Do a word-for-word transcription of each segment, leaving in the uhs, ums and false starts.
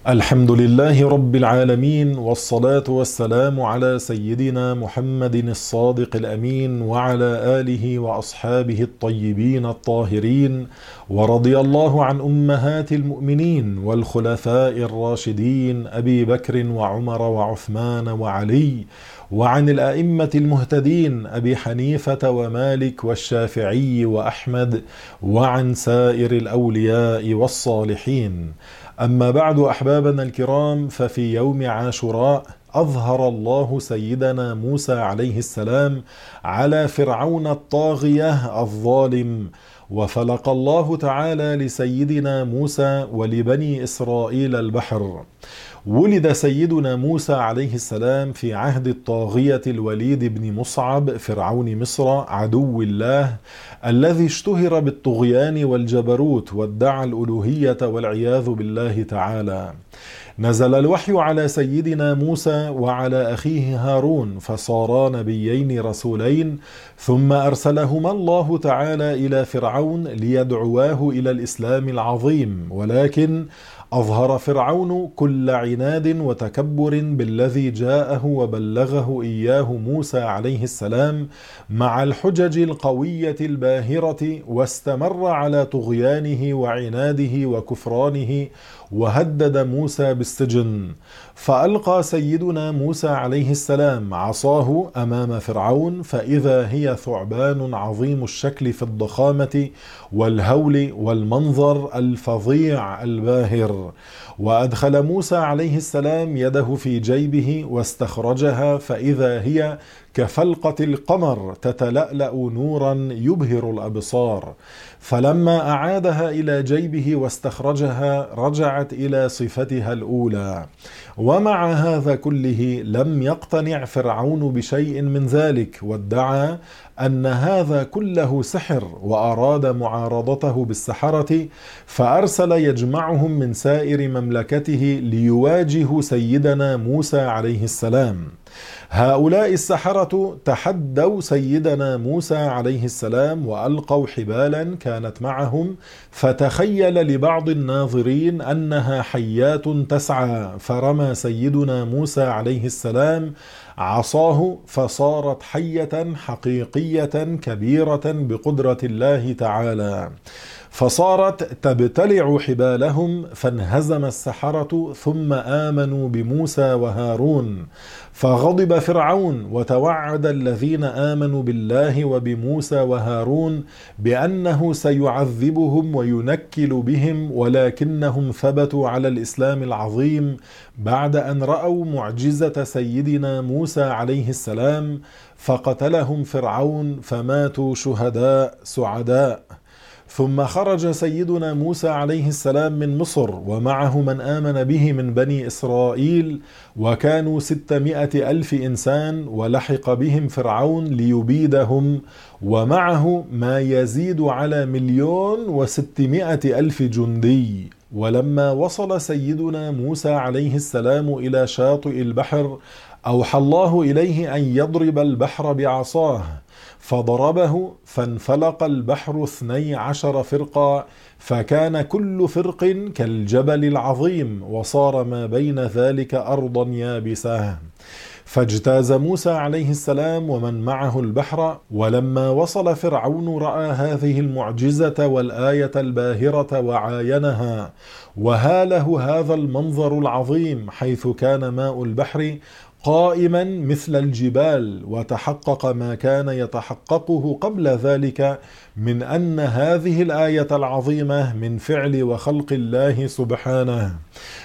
الحمد لله رب العالمين، والصلاة والسلام على سيدنا محمد الصادق الأمين وعلى آله وأصحابه الطيبين الطاهرين، ورضي الله عن أمهات المؤمنين والخلفاء الراشدين أبي بكر وعمر وعثمان وعلي، وعن الأئمة المهتدين أبي حنيفة ومالك والشافعي وأحمد، وعن سائر الأولياء والصالحين. أما بعد، أحبابنا الكرام، ففي يوم عاشوراء أظهر الله سيدنا موسى عليه السلام على فرعون الطاغية الظالم، وفلق الله تعالى لسيدنا موسى ولبني إسرائيل البحر. ولد سيدنا موسى عليه السلام في عهد الطاغية الوليد بن مصعب فرعون مصر عدو الله، الذي اشتهر بالطغيان والجبروت وادعى الألوهية والعياذ بالله تعالى. نزل الوحي على سيدنا موسى وعلى أخيه هارون، فصارا نبيين رسولين، ثم أرسلهما الله تعالى إلى فرعون ليدعواه إلى الإسلام العظيم، ولكن أظهر فرعون كل عناد وتكبر بالذي جاءه وبلغه إياه موسى عليه السلام مع الحجج القوية الباهرة، واستمر على طغيانه وعناده وكفرانه، وهدد موسى بالسجن. فألقى سيدنا موسى عليه السلام عصاه أمام فرعون، فإذا هي ثعبان عظيم الشكل في الضخامة والهول والمنظر الفظيع الباهر. وأدخل موسى عليه السلام يده في جيبه واستخرجها، فإذا هي كفلقة القمر تتلألأ نورا يبهر الأبصار. فلما أعادها إلى جيبه واستخرجها رجعت إلى صفتها الأولى. ومع هذا كله لم يقتنع فرعون بشيء من ذلك، وادعى أن هذا كله سحر، وأراد معارضته بالسحرة، فأرسل يجمعهم من سائر مملكته ليواجهوا سيدنا موسى عليه السلام. هؤلاء السحرة تحدوا سيدنا موسى عليه السلام وألقوا حبالا كانت معهم، فتخيل لبعض الناظرين أنها حيات تسعى، فرمى سيدنا موسى عليه السلام عصاه فصارت حية حقيقية كبيرة بقدرة الله تعالى، فصارت تبتلع حبالهم، فانهزم السحرة ثم آمنوا بموسى وهارون. فغضب فرعون وتوعد الذين آمنوا بالله وبموسى وهارون بأنه سيعذبهم وينكل بهم، ولكنهم ثبتوا على الإسلام العظيم بعد أن رأوا معجزة سيدنا موسى عليه السلام، فقتلهم فرعون فماتوا شهداء سعداء. ثم خرج سيدنا موسى عليه السلام من مصر، ومعه من آمن به من بني إسرائيل، وكانوا ستمائة ألف إنسان، ولحق بهم فرعون ليبيدهم، ومعه ما يزيد على مليون وستمائة ألف جندي. ولما وصل سيدنا موسى عليه السلام إلى شاطئ البحر، أوحى الله إليه أن يضرب البحر بعصاه، فضربه فانفلق البحر اثني عشر فرقا، فكان كل فرق كالجبل العظيم، وصار ما بين ذلك أرضا يابسة. فاجتاز موسى عليه السلام ومن معه البحر، ولما وصل فرعون رأى هذه المعجزة والآية الباهرة وعاينها، وهاله هذا المنظر العظيم، حيث كان ماء البحر قائما مثل الجبال، وتحقق ما كان يتحققه قبل ذلك من أن هذه الآية العظيمة من فعل وخلق الله سبحانه،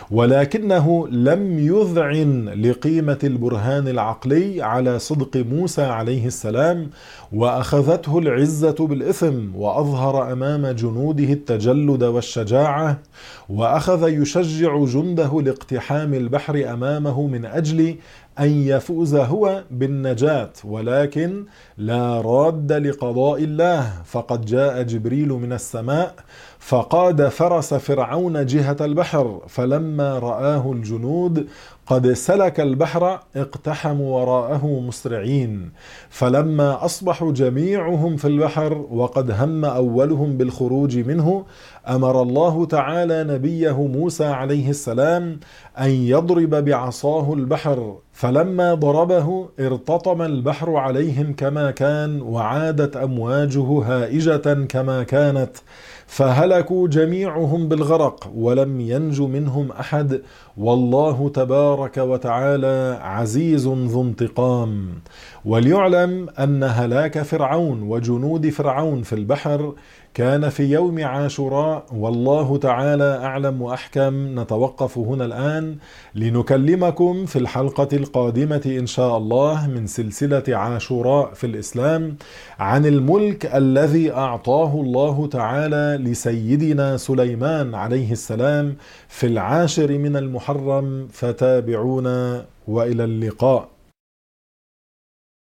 ولكنه لم يذعن لقيمة البرهان العقلي على صدق موسى عليه السلام، وأخذته العزة بالإثم، وأظهر أمام جنوده التجلد والشجاعة، وأخذ يشجع جنده لاقتحام البحر أمامه من أجل أن يفوز هو بالنجاة، ولكن لا راد لقضاء الله، فقد جاء جبريل من السماء فقاد فرس فرعون جهة البحر، فلما رآه الجنود قد سلك البحر اقتحموا وراءه مسرعين، فلما أصبحوا جميعهم في البحر وقد هم أولهم بالخروج منه، أمر الله تعالى نبيه موسى عليه السلام أن يضرب بعصاه البحر، فلما ضربه ارتطم البحر عليهم كما كان، وعادت أمواجه هائجة كما كانت، فهلكوا جميعهم بالغرق ولم ينج منهم أحد، والله تبارك وتعالى عزيز ذو انتقام. وليعلم أن هلاك فرعون وجنود فرعون في البحر كان في يوم عاشوراء، والله تعالى أعلم وأحكم. نتوقف هنا الآن لنكلمكم في الحلقة القادمة إن شاء الله من سلسلة عاشوراء في الإسلام عن الملك الذي أعطاه الله تعالى لسيدنا سليمان عليه السلام في العاشر من المحرم، فتابعونا وإلى اللقاء.